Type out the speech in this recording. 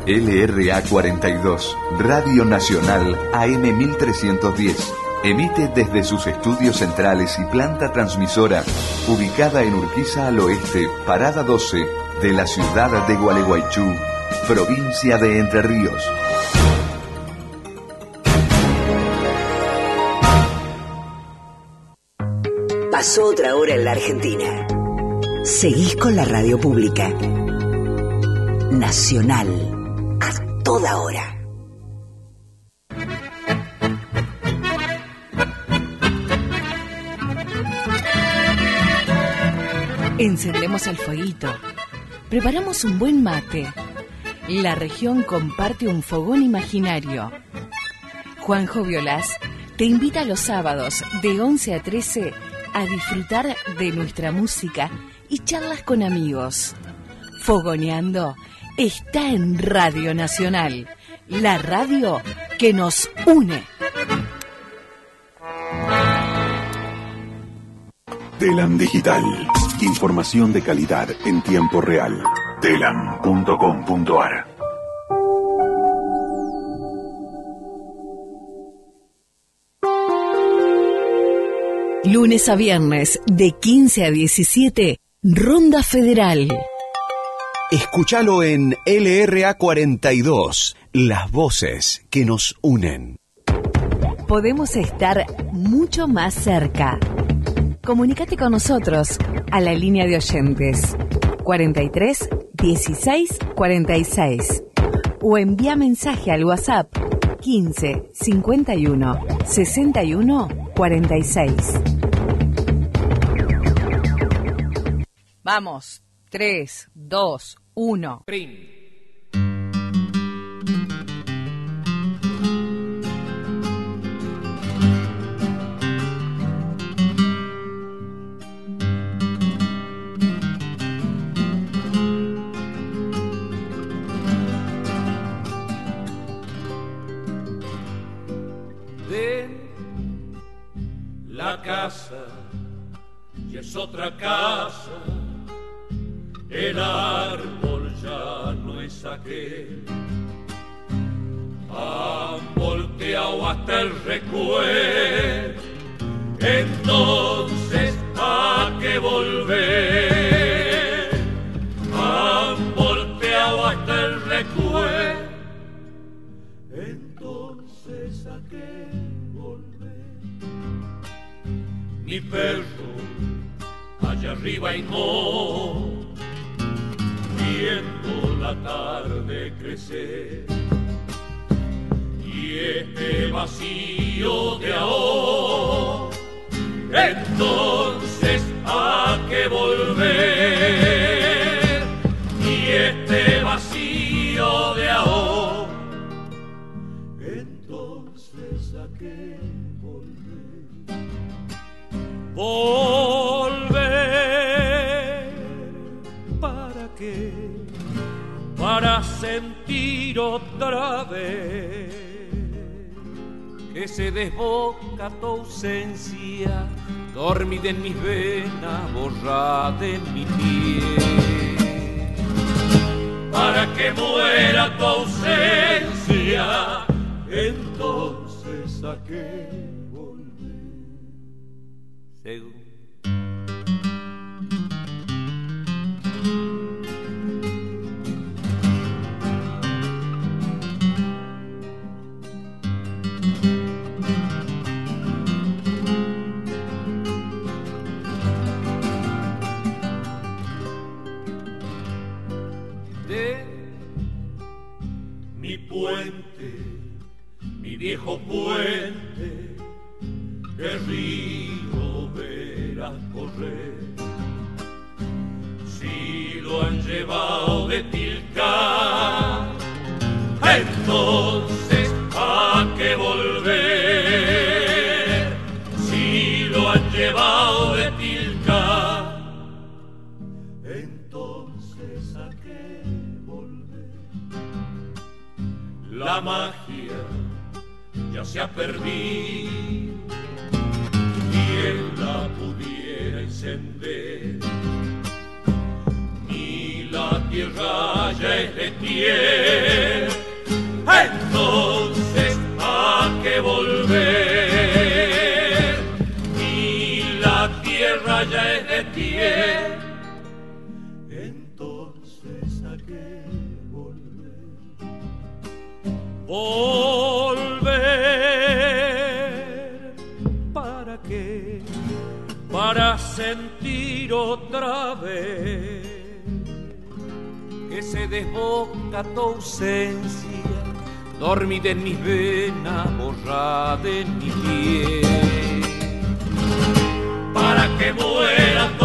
LRA 42, Radio Nacional AM 1310. Emite desde sus estudios centrales y planta transmisora, ubicada en Urquiza al oeste, Parada 12, de la ciudad de Gualeguaychú, provincia de Entre Ríos. Pasó otra hora en la Argentina. Seguís con la radio pública. Nacional. A toda hora. Encendemos el fueguito. Preparamos un buen mate. La región comparte un fogón imaginario. Juanjo Violás te invita los sábados de 11 a 13 a disfrutar de nuestra música y charlas con amigos. Fogoneando está en Radio Nacional, la radio que nos une. Telam Digital. Información de calidad en tiempo real. Telam.com.ar. Lunes a viernes, de 15 a 17, Ronda Federal. Escúchalo en LRA 42, las voces que nos unen. Podemos estar mucho más cerca. Comunícate con nosotros a la línea de oyentes 43 16 46 o envía mensaje al WhatsApp 15 51 61 46. Vamos, 3, 2, 1. La casa y es otra casa, el árbol ya no es aquel. Han volteado hasta el recuerdo, entonces ¿a qué volver? Han volteado hasta el recuerdo, entonces ¿a qué volver? Mi perro allá arriba y no, viendo la tarde crecer, y este vacío de ahora, entonces ¿a qué volver? Y este vacío de ahora, entonces ¿a qué volver? Volver, ¿para qué? Para sentir otra vez que se desboca tu ausencia, dormida en mis venas, borrada en mi piel. Para que muera tu ausencia, entonces ¿a qué volver? Según mi puente, mi viejo puente, que río verás correr. Si lo han llevado de Tilcar, entonces ¿a qué volver? Si lo han llevado de Tilcar, entonces ¿a qué volver? La magia ya se ha perdido, quien la pudiera encender. Ni la tierra ya es de tierra, playa es de tierra. Entonces a qué volver, ¿para qué? Para sentir otra vez que se desboca tu ausencia, dormida en mis venas, borrada en mi piel. Para que muera